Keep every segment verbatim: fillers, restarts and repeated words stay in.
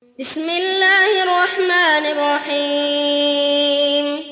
بسم الله الرحمن الرحيم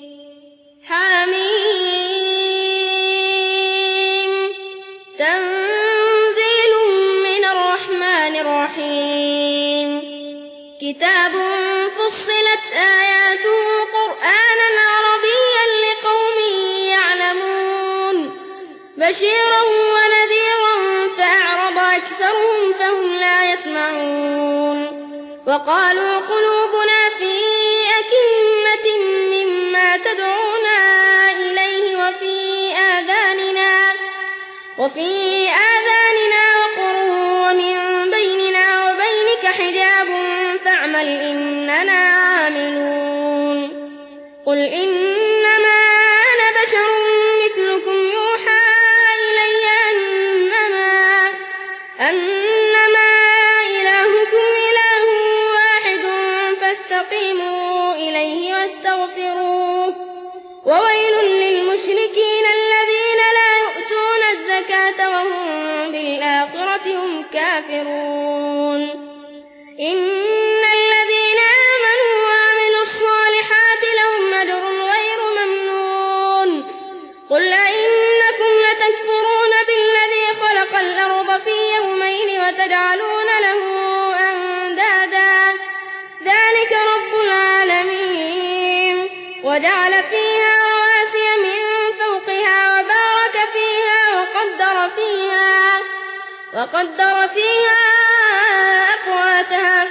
حميم تنزيل من الرحمن الرحيم كتاب فصلت آياته قرآنا عربيا لقوم يعلمون بشيرا ونذيرا فأعرض أكثرهم فهم لا يسمعون وقالوا قلوبنا في أكنة مما تدعونا إليه وفي آذاننا وفي آذاننا وقر ومن بيننا وبينك حجاب فاعمل إننا عاملون قل إنما أنا بشر مثلكم يوحى إلي أنما أنما إلهكم إله واحد فاستقيموا إليه واستغفروه وويل للمشركين الذين لا يؤتون الزكاة وهم بالآخرة هم كافرون إن الذين آمنوا وعملوا الصالحات لهم أجر غير ممنون قل أئنكم لتكفرون بالذي خلق الأرض في يومين وتجعلون له أندادا ذلك رب العالمين وجعل فيها رواسي من فوقها وبارك فيها وقدر فيها وقدر فيها أقواتها